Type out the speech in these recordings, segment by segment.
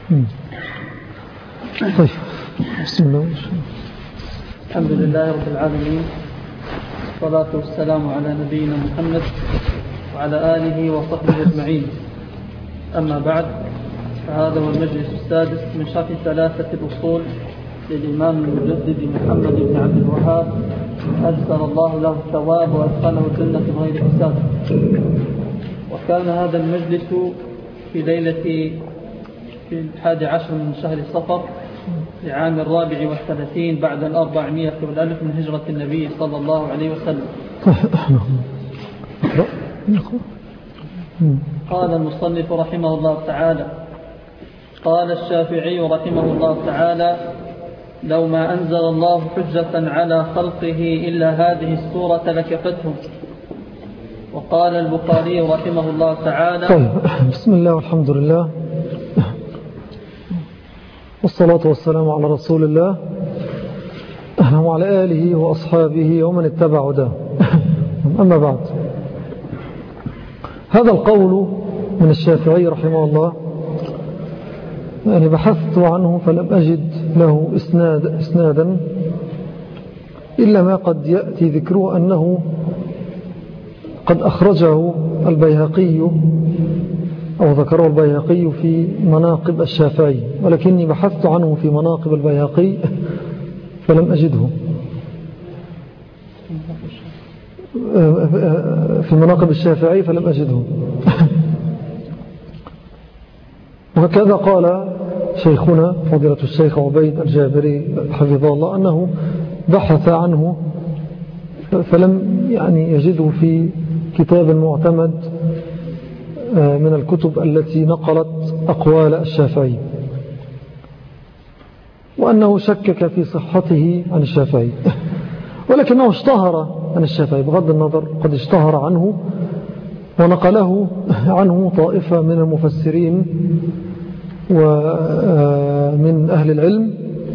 طيب، بسم الله. الحمد لله رب العالمين، والصلاة والسلام على نبينا محمد وعلى آله وصحبه أجمعين. أما بعد، فهذا هو المجلس السادس من شرح ثلاثة الأصول للإمام المجدد محمد بن عبد الوهاب، أجزل الله له الثواب وأدخله الجنة بغير حساب. وكان هذا المجلس في ليلة في 11 من شهر صفر لعام 34 بعد 400 والألف من هجرة النبي صلى الله عليه وسلم. قال المصنف رحمه الله تعالى: قال الشافعي رحمه الله تعالى: لو ما أنزل الله حجة على خلقه إلا هذه السورة لكفتهم. وقال البخاري رحمه الله تعالى: طيب، بسم الله والحمد لله والصلاة والسلام على رسول الله وعلى آله وأصحابه ومن اتبع هداه. أما بعد، هذا القول من الشافعي رحمه الله يعني بحثت عنه فلم أجد له إسنادا إلا ما قد يأتي ذكره أنه قد أخرجه البيهقي أو ذكره البيهقي في مناقب الشافعي، ولكني بحثت عنه في مناقب البيهقي فلم أجده. في مناقب الشافعي فلم أجده. وهكذا قال شيخنا فضيلة الشيخ عبيد الجابري حفظه الله أنه بحث عنه فلم يعني يجده في كتاب معتمد من الكتب التي نقلت أقوال الشافعي، وأنه شكك في صحته عن الشافعي، ولكنه اشتهر عن الشافعي بغض النظر، قد اشتهر عنه ونقله عنه طائفة من المفسرين ومن أهل العلم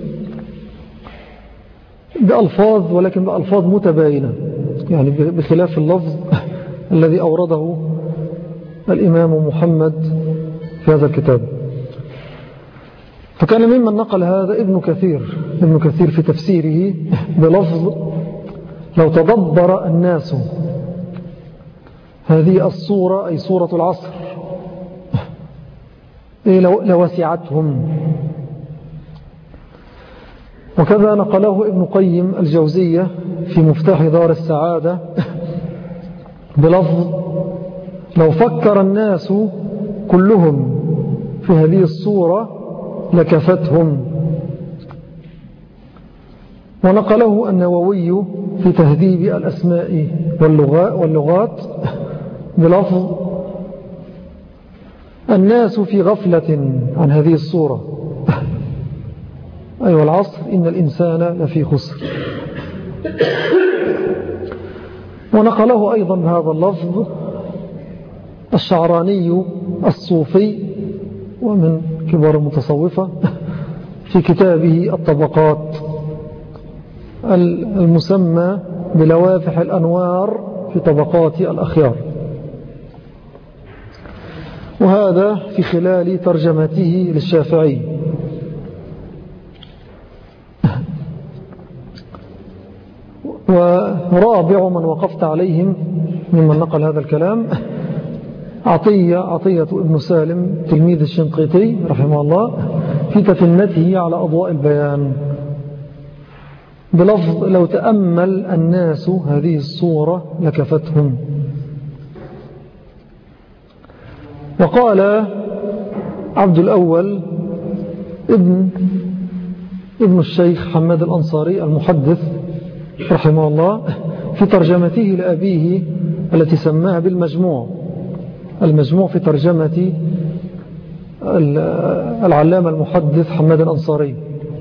بألفاظ، ولكن بألفاظ متباينة، يعني بخلاف اللفظ الذي أورده الإمام محمد في هذا الكتاب. فكان ممن نقل هذا ابن كثير في تفسيره بلفظ: لو تدبر الناس هذه الصورة، أي صورة العصر، لوسعتهم. وكذا نقله ابن قيم الجوزية في مفتاح دار السعادة بلفظ: لو فكر الناس كلهم في هذه الصورة لكفتهم. ونقله النووي في تهذيب الأسماء واللغات بلفظ: الناس في غفلة عن هذه الصورة، أي والعصر إن الإنسان لفي خسر. ونقله أيضا بهذا اللفظ الشعراني الصوفي ومن كبار المتصوفة في كتابه الطبقات المسمى بلوافح الأنوار في طبقات الأخيار، وهذا في خلال ترجمته للشافعي. ورابع من وقفت عليهم ممن نقل هذا الكلام عطية ابن سالم تلميذ الشنقيطي رحمه الله في تفنته على أضواء البيان بلفظ: لو تأمل الناس هذه الصورة لكفتهم. وقال عبد الأول ابن الشيخ حماد الأنصاري المحدث رحمه الله في ترجمته لأبيه التي سماها بالمجموع، المجموع في ترجمة العلامة المحدث حماد الأنصاري،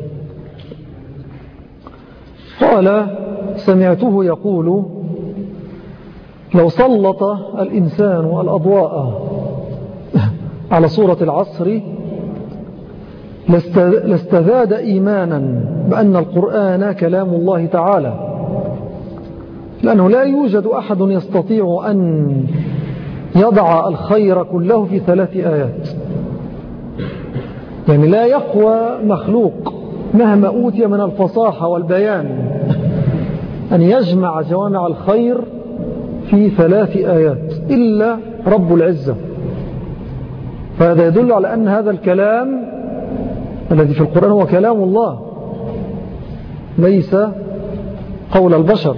قال: سمعته يقول: لو سلط الإنسان الأضواء على صورة العصر لاستزاد إيمانا بأن القرآن كلام الله تعالى، لأنه لا يوجد أحد يستطيع أن يضع الخير كله في 3 آيات. يعني لا يقوى مخلوق مهما أوتي من الفصاحة والبيان أن يجمع جوامع الخير في 3 آيات إلا رب العزة. فهذا يدل على أن هذا الكلام الذي في القرآن هو كلام الله ليس قول البشر.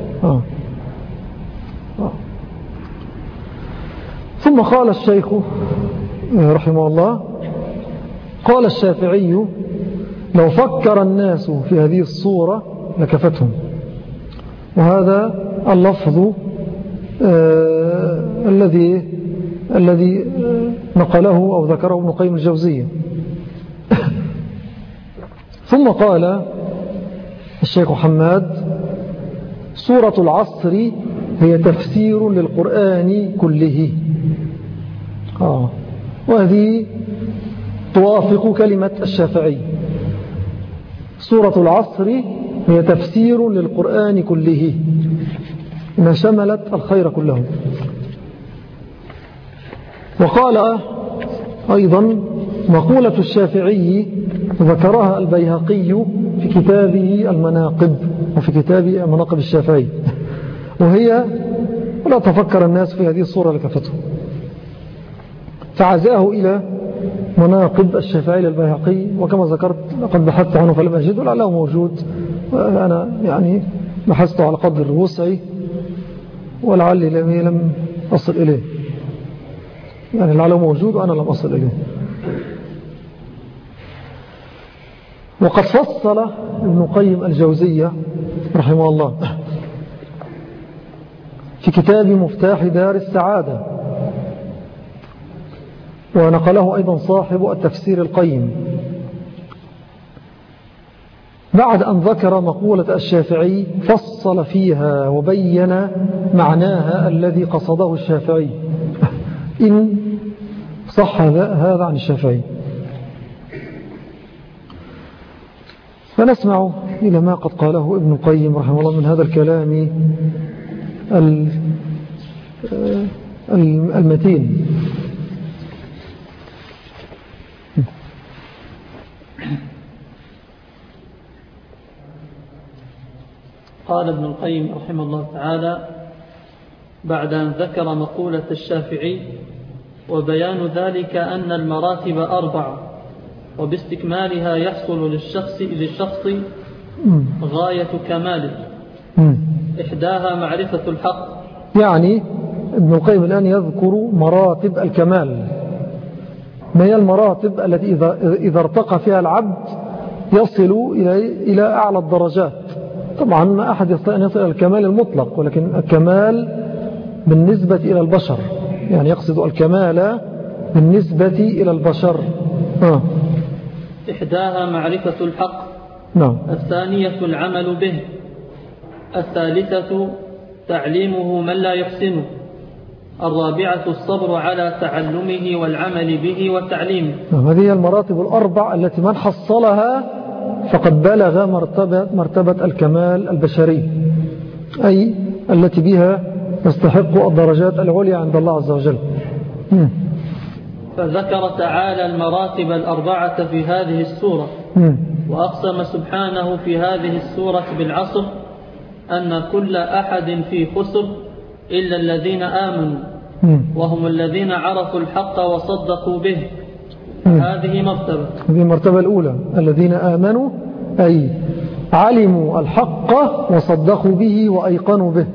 ثم قال الشيخ رحمه الله: قال الشافعي: لو فكر الناس في هذه الصورة لكفتهم. وهذا اللفظ الذي نقله أو ذكره ابن قيم الجوزية. ثم قال الشيخ حماد: سورة العصر هي تفسير للقرآن كله. وهذه توافق كلمة الشافعي. سورة العصر هي تفسير للقرآن كله، ما شملت الخير كله. وقال أيضا: مقولة الشافعي ذكرها البيهقي في كتابه المناقب، وفي كتاب مناقب الشافعي، وهي: ولا تفكر الناس في هذه الصورة لكفتهم. فعزاه إلى مناقب الشافعي للبيهقي، وكما ذكرت لقد بحثت عنه فلم أجد، ولعله موجود، وأنا يعني بحثت على قدر وسعي ولعلي لم أصل إليه، يعني لعله موجود وأنا لم أصل إليه. وقد فصل ابن قيم الجوزية رحمه الله في كتاب مفتاح دار السعادة، ونقله أيضا صاحب التفسير القيم، بعد أن ذكر مقولة الشافعي فصل فيها وبين معناها الذي قصده الشافعي إن صح هذا عن الشافعي. فنسمع إلى ما قد قاله ابن القيم رحمه الله من هذا الكلام المتين. قال ابن القيم رحمه الله تعالى بعد أن ذكر مقولة الشافعي: وبيان ذلك أن المراتب 4، وباستكمالها يحصل للشخص غاية كماله، إحداها معرفة الحق. يعني ابن القيم الآن يذكر مراتب الكمال، ما هي المراتب التي إذا ارتقى فيها العبد يصل إلى أعلى الدرجات. طبعا ما أحد يستطيع أن يصل إلى الكمال المطلق، ولكن الكمال بالنسبة إلى البشر، يعني يقصد الكمال بالنسبة إلى البشر. إحداها معرفة الحق، الثانية العمل به، الثالثة تعليمه من لا يحسنه، الرابعة الصبر على تعلمه والعمل به وتعليمه. هذه هي المراتب 4 التي من حصلها فقد بلغ مرتبة الكمال البشري، أي التي بها يستحق الدرجات العليا عند الله عز وجل. فذكر تعالى المراتب 4 في هذه السورة، وأقسم سبحانه في هذه السورة بالعصر أن كل أحد في خسر إلا الذين آمنوا، وهم الذين عرفوا الحق وصدقوا به. هذه مرتبة، هذه المرتبة الأولى، الذين آمنوا أي علموا الحق وصدقوا به وأيقنوا به.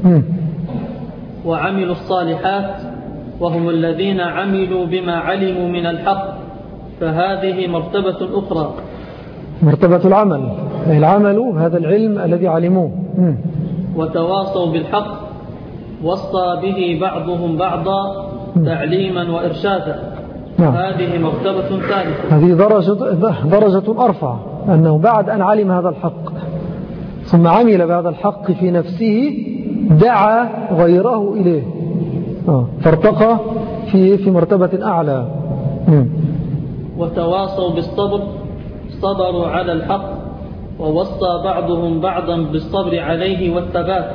وعملوا الصالحات، وهم الذين عملوا بما علموا من الحق، فهذه مرتبة أخرى، مرتبة العمل، أي العمل هذا العلم الذي علموه. وتواصوا بالحق، وصى به بعضهم بعضا تعليما وإرشادا، هذه مرتبة ثالثة. هذه درجة أرفع، أنه بعد أن علم هذا الحق ثم عمل بهذا الحق في نفسه دعا غيره إليه، فارتقى في مرتبة أعلى. وتواصوا بالصبر، صبروا على الحق، ووصى بعضهم بعضا بالصبر عليه والثبات،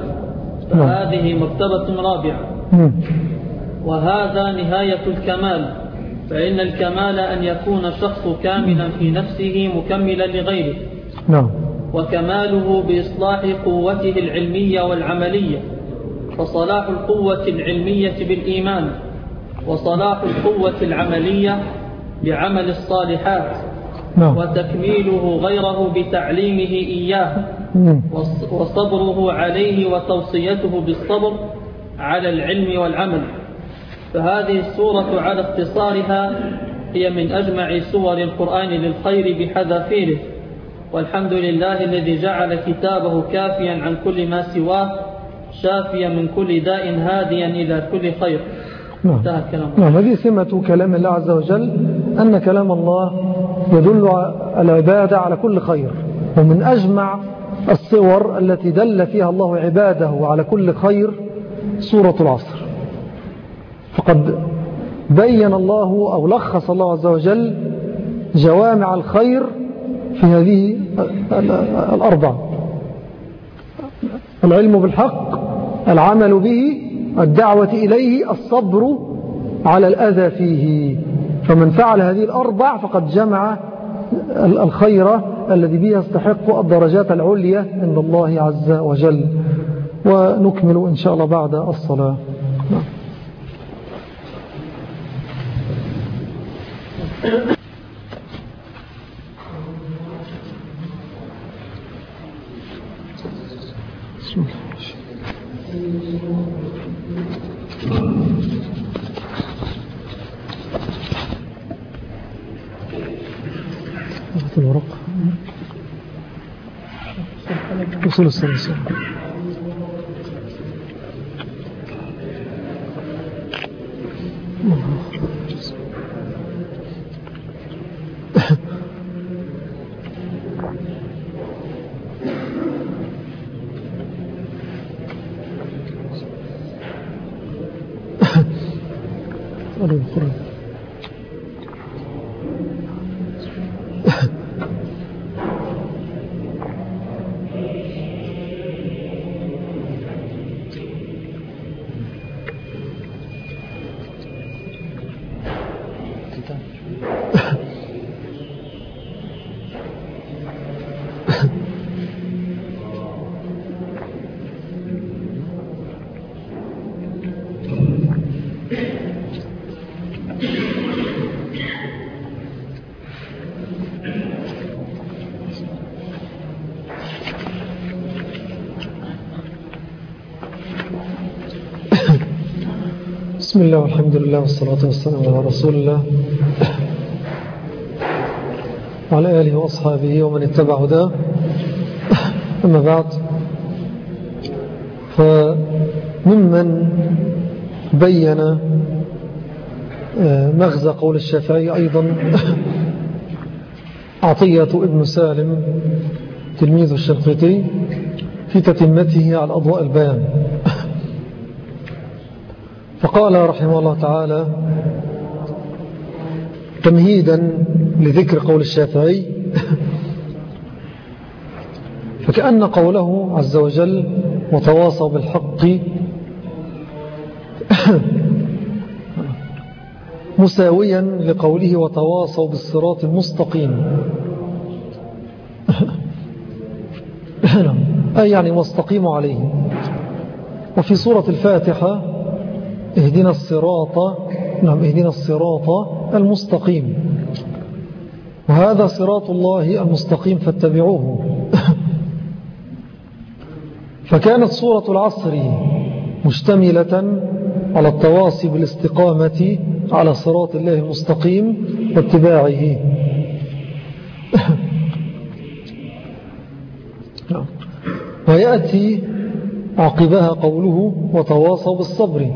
فهذه مرتبة رابعة. وهذا نهاية الكمال، فإن الكمال أن يكون الشخص كاملا في نفسه مكملا لغيره. نعم. وكماله بإصلاح قوته العلمية والعملية، فصلاح القوة العلمية بالإيمان، وصلاح القوة العملية بعمل الصالحات، وتكميله غيره بتعليمه إياه، وصبره عليه وتوصيته بالصبر على العلم والعمل. فهذه السورة على اختصارها هي من أجمع سور القرآن للخير بحذافيره، والحمد لله الذي جعل كتابه كافيا عن كل ما سواه، شافيا من كل داء، هاديا إلى كل خير. نعم. هذه سمة كلام الله عز وجل، أن كلام الله يدل على العبادة على كل خير، ومن أجمع الصور التي دل فيها الله عباده على كل خير سورة العصر. فقد بين الله أو لخص الله عز وجل جوامع الخير في هذه الأربع: العلم بالحق، العمل به، الدعوة إليه، الصبر على الأذى فيه. فمن فعل هذه الأربع فقد جمع الخير الذي به يستحق الدرجات العليا عند الله عز وجل. ونكمل إن شاء الله بعد الصلاة. بسم الله. الورق وصول الثلاثة. بسم الله والحمد لله والصلاة والسلام على رسول الله وعلى آله وأصحابه ومن اتبع هداه. أما بعد، فممن بين مغزى قول الشافعي أيضا عطية ابن سالم تلميذ الشنقيطي في تتمته على أضواء البيان، فقال رحمه الله تعالى تمهيدا لذكر قول الشافعي: فكأن قوله عز وجل وتواصوا بالحق مساويا لقوله وتواصوا بالصراط المستقيم، أي يعني واستقيموا عليه. وفي سورة الفاتحة اهدنا الصراط المستقيم، وهذا صراط الله المستقيم فاتبعوه. فكانت سورة العصر مشتملة على التواصي بالاستقامة على صراط الله المستقيم واتباعه. ويأتي عقبها قوله وتواصوا بالصبر،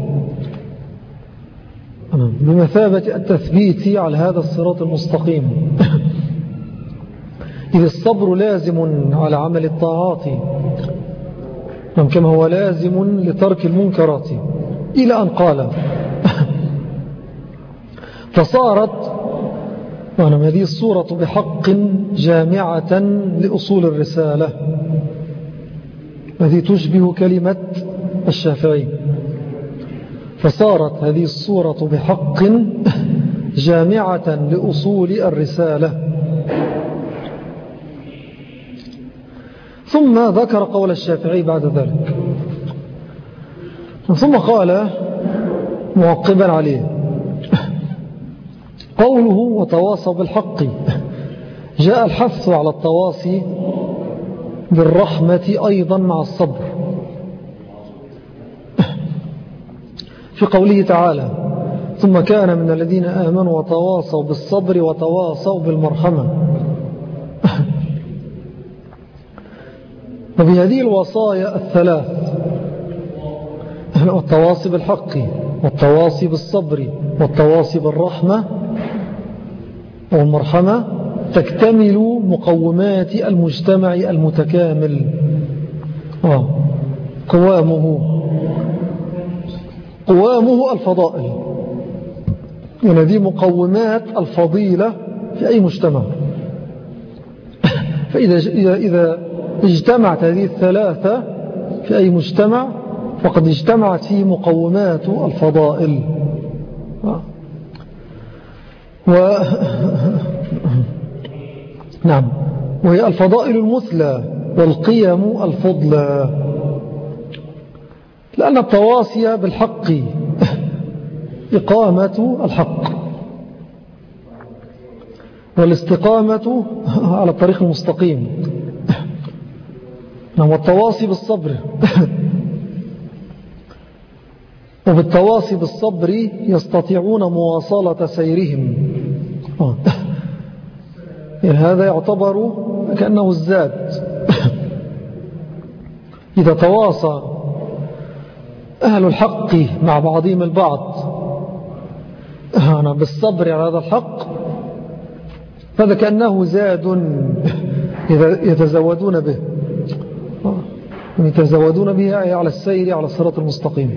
بمثابة التثبيت على هذا الصراط المستقيم، إذ الصبر لازم على عمل الطاعات كما هو لازم لترك المنكرات، إلى أن قال فصارت هذه السورة بحق جامعة لأصول الرسالة، التي تشبه كلمة الشافعي. فصارت هذه السورة بحق جامعة لأصول الرسالة. ثم ذكر قول الشافعي بعد ذلك، ثم قال معقبا عليه: قوله وتواصوا بالحق، جاء الحث على التواصي بالرحمة أيضا مع الصبر، في قوله تعالى: ثم كان من الذين آمنوا وتواصوا بالصبر وتواصوا بالمرحمة. وبهذه الوصايا الثلاث، التواصي بالحق والتواصي بالصبر والتواصي بالرحمة والمرحمة، تكتمل مقومات المجتمع المتكامل. قوامه الفضائل، يعني هذه مقومات الفضيلة في أي مجتمع. فإذا اجتمعت هذه الثلاثة في أي مجتمع فقد اجتمعت فيه مقومات الفضائل. نعم، وهي الفضائل المثلى والقيم الفضلى، لأن التواصي بالحق إقامة الحق، والاستقامة على الطريق المستقيم. والتواصي بالصبر وبالتواصي بالصبر يستطيعون مواصلة سيرهم. يعني هذا يعتبر كأنه الزاد. إذا تواصى أهل الحق مع بعضهم البعض بالصبر على هذا الحق، فهذا كأنه زاد يتزودون به، يتزودون به على السير على الصراط المستقيم.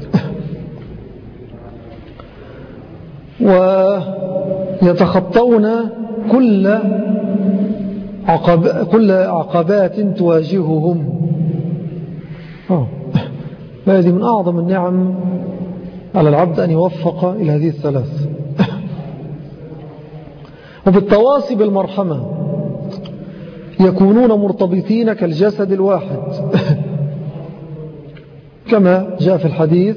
ويتخطون كل عقبات تواجههم. هذه من أعظم النعم على العبد أن يوفق إلى هذه الثلاث. وبالتواصي بالمرحمة يكونون مرتبطين كالجسد الواحد، كما جاء في الحديث: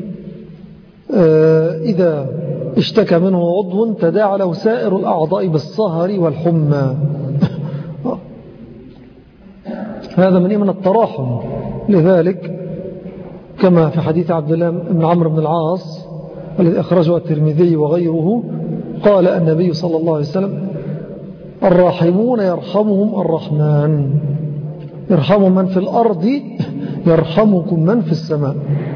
إذا اشتكى منه عضو تداعى له سائر الأعضاء بالسهر والحمى. هذا من التراحم. لذلك كما في حديث عبد الله بن عمرو بن العاص الذي أخرجه الترمذي وغيره، قال النبي صلى الله عليه وسلم: الراحمون يرحمهم الرحمن، يرحم من في الأرض يرحمكم من في السماء.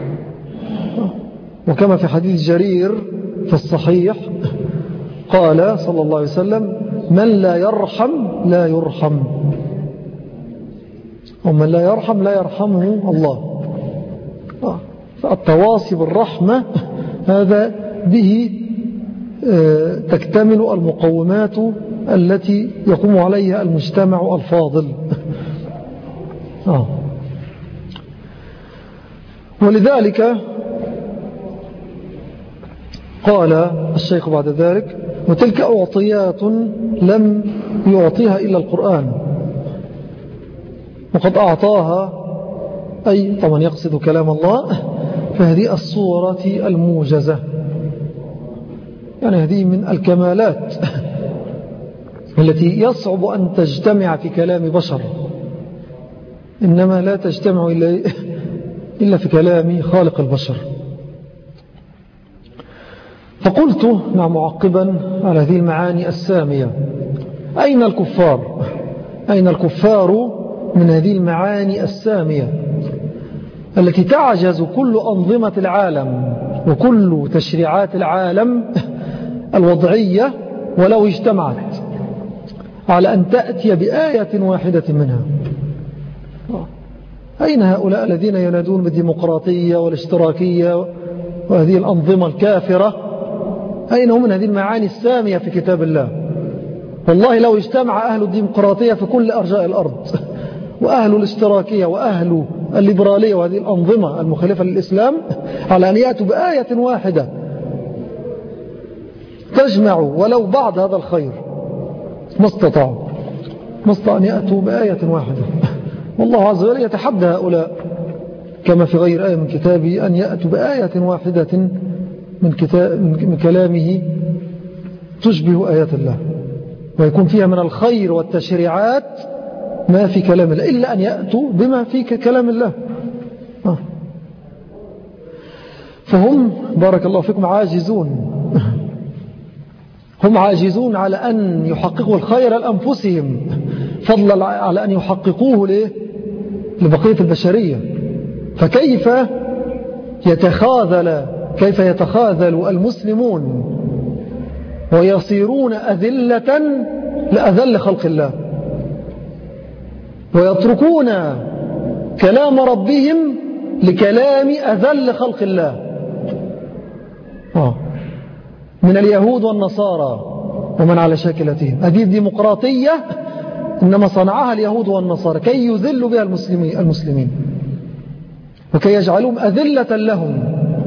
وكما في حديث جرير في الصحيح قال صلى الله عليه وسلم: من لا يرحم لا يرحم، ومن لا يرحم لا يرحمه الله. فالتواصي بالرحمة هذا به تكتمل المقومات التي يقوم عليها المجتمع الفاضل. ولذلك قال الشيخ بعد ذلك: وتلك أعطيات لم يعطيها إلا القرآن، وقد أعطاها، أي طبعا يقصد كلام الله، فهذه الصورة الموجزة. يعني هذه من الكمالات التي يصعب أن تجتمع في كلام بشر، إنما لا تجتمع إلا في كلام خالق البشر. فقلت نعم معقبا على هذه المعاني السامية: أين الكفار؟ أين الكفار من هذه المعاني السامية التي تعجز كل أنظمة العالم وكل تشريعات العالم الوضعية ولو اجتمعت على أن تأتي بآية واحدة منها؟ أين هؤلاء الذين ينادون بالديمقراطية والاشتراكية وهذه الأنظمة الكافرة؟ أين هم من هذه المعاني السامية في كتاب الله؟ والله لو اجتمع أهل الديمقراطية في كل أرجاء الأرض وأهل الاشتراكية وأهل الليبرالية وهذه الأنظمة المخالفة للإسلام على أن يأتوا بآية واحدة استجمعوا ولو بعض هذا الخير ما استطاعوا أن يأتوا بآية واحدة. والله عز وجل يتحدى هؤلاء كما في غير آية من كتابه أن يأتوا بآية واحدة من كلامه تشبه آيات الله ويكون فيها من الخير والتشريعات ما في كلام الله، إلا أن يأتوا بما في كلام الله. فهم بارك الله فيكم عاجزون، هم عاجزون على أن يحققوا الخير لأنفسهم فضلا على أن يحققوه لبقية البشرية. فكيف يتخاذل المسلمون ويصيرون أذلة لأذل خلق الله ويتركون كلام ربهم لكلام أذل خلق الله من اليهود والنصارى ومن على شاكلتهم. هذه الديمقراطية إنما صنعها اليهود والنصارى كي يذلوا بها المسلمين وكي يجعلهم أذلة لهم.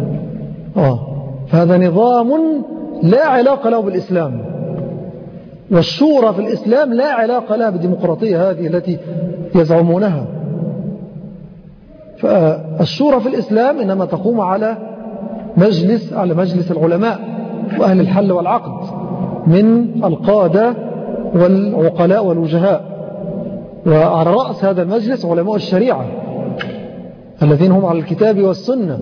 فهذا نظام لا علاقة له بالإسلام، والشورى في الإسلام لا علاقة لها بالديمقراطية هذه التي يزعمونها. فالشورى في الإسلام إنما تقوم على مجلس العلماء وأهل الحل والعقد من القادة والعقلاء والوجهاء، وعلى رأس هذا المجلس علماء الشريعة الذين هم على الكتاب والسنة،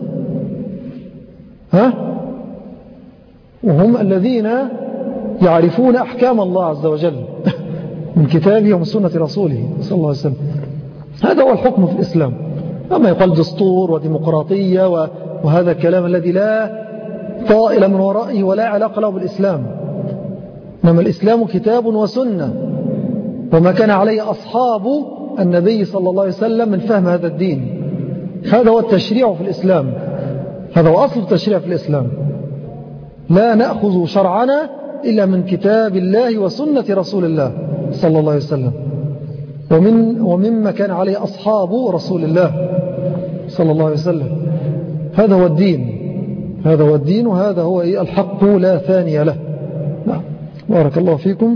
وهم الذين يعرفون أحكام الله عز وجل من كتابه ومن سنة رسوله صلى الله عليه وسلم. هذا هو الحكم في الإسلام. أما يقال دستور وديمقراطية وهذا الكلام الذي لا طائل من ورائه ولا علاقة له بالإسلام، إنما الإسلام كتاب وسنة وما كان عليه أصحاب النبي صلى الله عليه وسلم من فهم هذا الدين. هذا هو التشريع في الإسلام، هذا هو أصل التشريع في الإسلام. لا نأخذ شرعنا إلا من كتاب الله وسنة رسول الله صلى الله عليه وسلم ومما كان عليه أصحاب رسول الله صلى الله عليه وسلم. هذا هو الدين وهذا هو الحق لا ثاني له. نعم. بارك الله فيكم.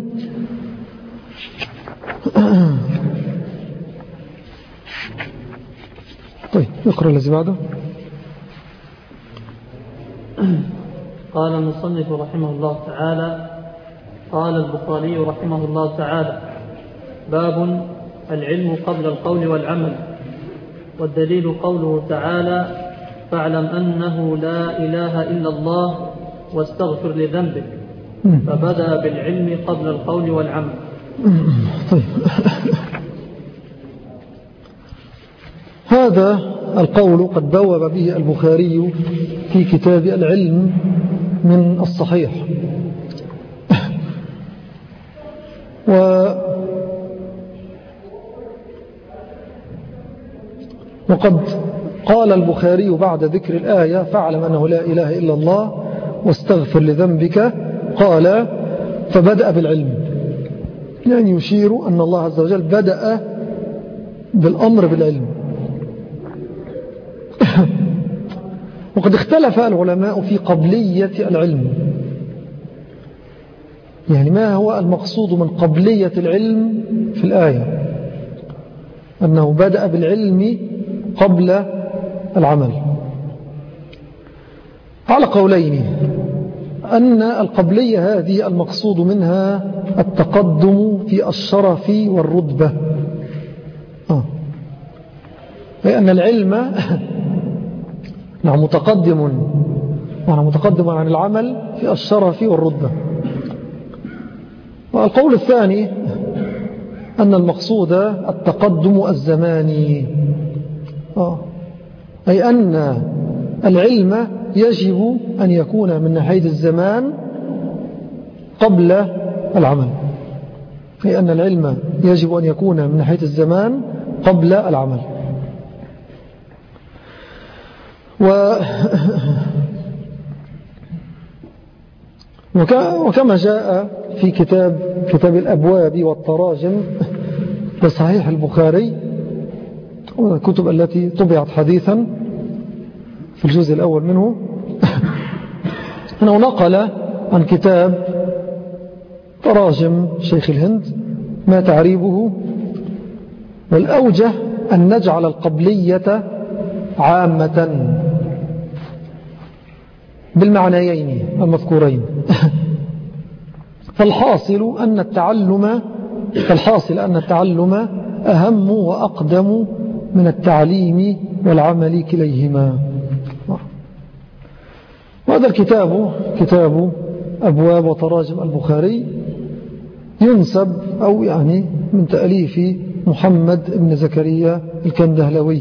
طيب اقرأ الذي بعده. قال المصنف رحمه الله تعالى: قال البخاري رحمه الله تعالى: باب العلم قبل القول والعمل. والدليل قوله تعالى: فاعلم أنه لا إله إلا الله واستغفر لذنبك. فبدأ بالعلم قبل القول والعمل. طيب. هذا القول قد بوب به البخاري في كتاب العلم من الصحيح. وقد قال البخاري بعد ذكر الآية: فاعلم أنه لا إله إلا الله واستغفر لذنبك، قال: فبدأ بالعلم، يعني يشير أن الله عز وجل بدأ بالأمر بالعلم. وقد اختلف العلماء في قبلية العلم، يعني ما هو المقصود من قبلية العلم في الآية؟ أنه بدأ بالعلم قبل العمل على قولين: أن القبلية هذه المقصود منها التقدم في الشرف والرتبة، أي أن العلم متقدم عن العمل في الشرف والرتبة. والقول الثاني أن المقصود التقدم الزماني، أي أن العلم يجب أن يكون من ناحية الزمان قبل العمل، أي أن العلم يجب أن يكون من ناحية الزمان قبل العمل. وكما جاء في كتاب الأبواب والتراجم لصحيح البخاري، الكتب التي طبعت حديثا في الجزء الأول منه، أنه نقل عن كتاب تراجم شيخ الهند ما تعريبه: والأوجه أن نجعل القبلية عامة بالمعنيين المذكورين. فالحاصل أن التعلم أهم وأقدم من التعليم والعمل كليهما. وهذا الكتاب كتاب أبواب وتراجم البخاري ينسب أو يعني من تأليف محمد بن زكريا الكندهلوي،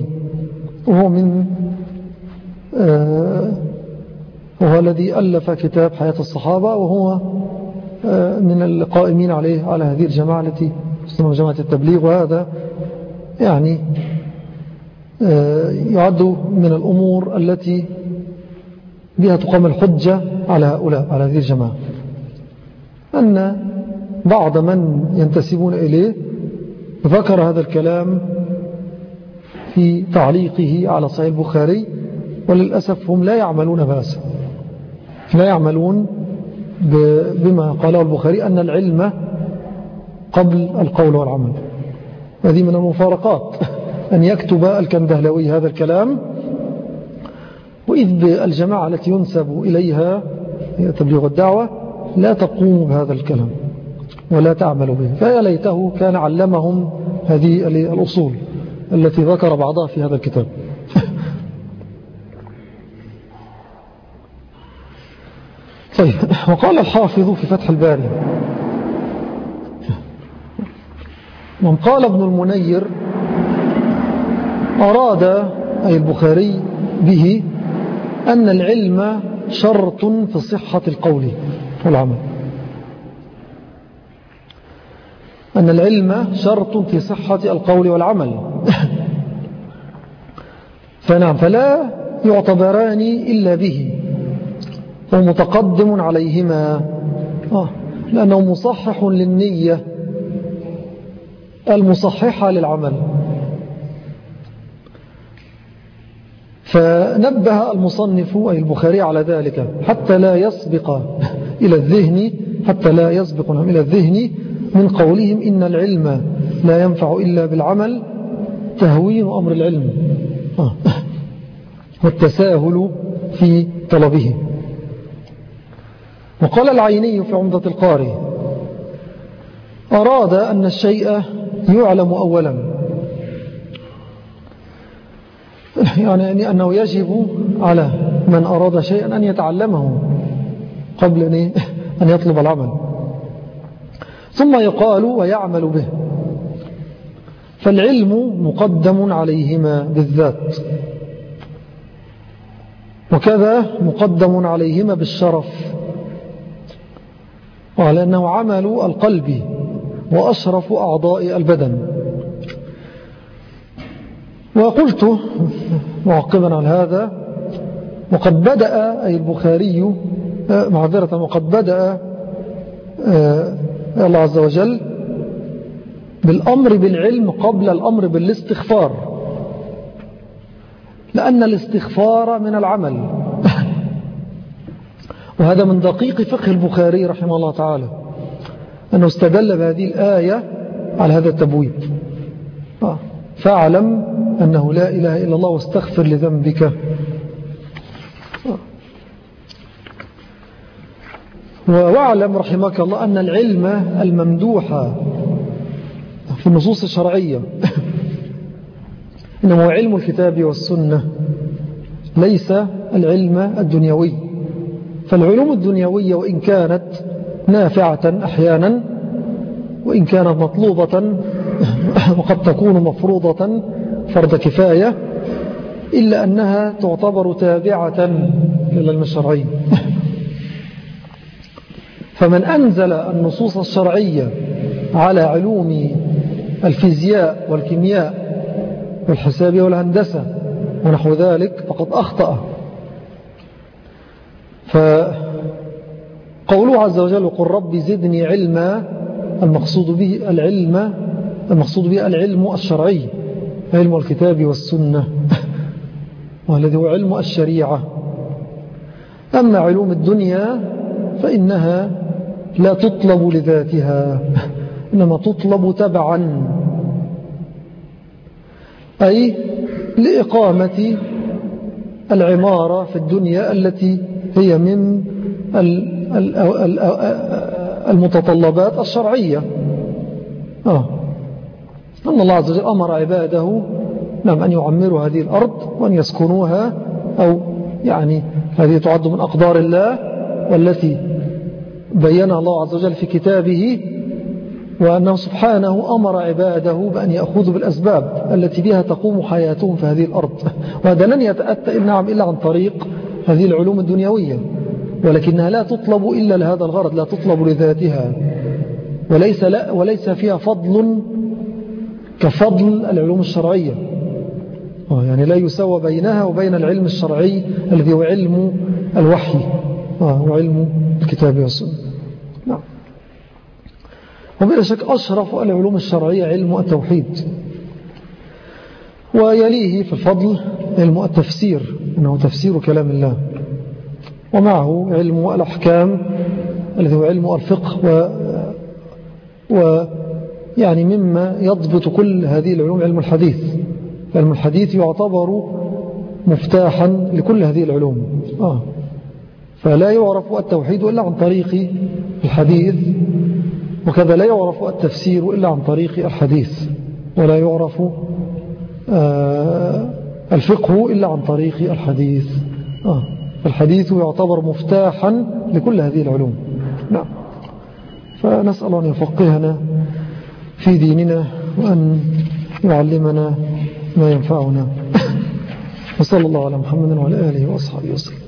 وهو الذي ألف كتاب حياة الصحابة، وهو من القائمين على هذه الجماعة التي تسمى جماعة التبليغ. وهذا يعني يعد من الأمور التي بها تقام الحجة على هؤلاء، على هذه الجماعة، أن بعض من ينتسبون إليه ذكر هذا الكلام في تعليقه على صحيح البخاري، وللأسف هم لا يعملون بأسا، لا يعملون بما قاله البخاري أن العلم قبل القول والعمل. هذه من المفارقات أن يكتب الكندهلوي هذا الكلام، وإذ الجماعة التي ينسب إليها تبليغ الدعوة لا تقوم بهذا الكلام ولا تعمل به. فيا ليته كان علمهم هذه الأصول التي ذكر بعضها في هذا الكتاب. طيب، وقال الحافظ في فتح الباري: من قال ابن المنير أراد أي البخاري به أن العلم شرط في صحة القول والعمل، أن العلم شرط في صحة القول والعمل. فنعم، فلا يعتبران إلا به، ومتقدم عليهما، لأنه مصحح للنية المصححة للعمل. فنبه المصنف أي البخاري على ذلك حتى لا يسبق إلى الذهن من قولهم إن العلم لا ينفع إلا بالعمل تهوين أمر العلم والتساهل في طلبه. وقال العيني في عمدة القاري: أراد أن الشيء يعلم أولا، يعني أنه يجب على من أراد شيئا أن يتعلمه قبل أن يطلب العمل، ثم يقال ويعمل به. فالعلم مقدم عليهما بالذات، وكذا مقدم عليهما بالشرف، وعلى أنه عمل القلب وأشرف أعضاء البدن. وقلت معقبا على هذا: وقد بدأ أي البخاري معذرة، وقد بدأ الله عز وجل بالأمر بالعلم قبل الأمر بالاستغفار، لأن الاستغفار من العمل. وهذا من دقيق فقه البخاري رحمه الله تعالى، أنه استدل بهذه الآية على هذا التبويب: فاعلم أنه لا إله إلا الله واستغفر لذنبك. واعلم رحمك الله أن العلم الممدوح في النصوص الشرعية إنما هو علم الكتاب والسنة، ليس العلم الدنيوي. فالعلوم الدنيوية وإن كانت نافعة أحيانا، وإن كانت مطلوبة وقد تكون مفروضة فرض كفاية، إلا أنها تعتبر تابعة للعلم الشرعي. فمن أنزل النصوص الشرعية على علوم الفيزياء والكيمياء والحساب والهندسة ونحو ذلك فقد أخطأ. فقوله عز وجل: قل رب زدني علما، المقصود به العلم الشرعي، علم الكتاب والسنة، والذي هو علم الشريعة. أما علوم الدنيا فإنها لا تطلب لذاتها، إنما تطلب تبعا، أي لإقامة العمارة في الدنيا التي هي من المتطلبات الشرعية. أن الله عز وجل أمر عباده أن يعمروا هذه الأرض وأن يسكنوها، أو يعني هذه تعد من أقدار الله والتي بينها الله عز وجل في كتابه، وأنه سبحانه أمر عباده بأن يأخذوا بالأسباب التي بها تقوم حياتهم في هذه الأرض. وهذا لن يتأتى إلا عن طريق هذه العلوم الدنيوية، ولكنها لا تطلب إلا لهذا الغرض، لا تطلب لذاتها، وليس فيها فضل كفضل العلوم الشرعية. يعني لا يساوى بينها وبين العلم الشرعي الذي هو علم الوحي وعلم الكتاب والسنة. نعم. وبلا شك أشرف العلوم الشرعية علم التوحيد، ويليه في الفضل علم التفسير، إنه تفسير كلام الله، ومعه علم الأحكام الذي هو علم الفقه، ويعني مما يضبط كل هذه العلوم علم الحديث. علم الحديث يعتبر مفتاحا لكل هذه العلوم. فلا يعرف التوحيد إلا عن طريق الحديث، وكذا لا يعرف التفسير إلا عن طريق الحديث، ولا يعرف الفقه إلا عن طريق الحديث. الحديث يعتبر مفتاحا لكل هذه العلوم. نعم. فنسأل أن يفقهنا في ديننا وأن يعلمنا ما ينفعنا. وصلى الله على محمد وعلى آله وأصحابه وسلم.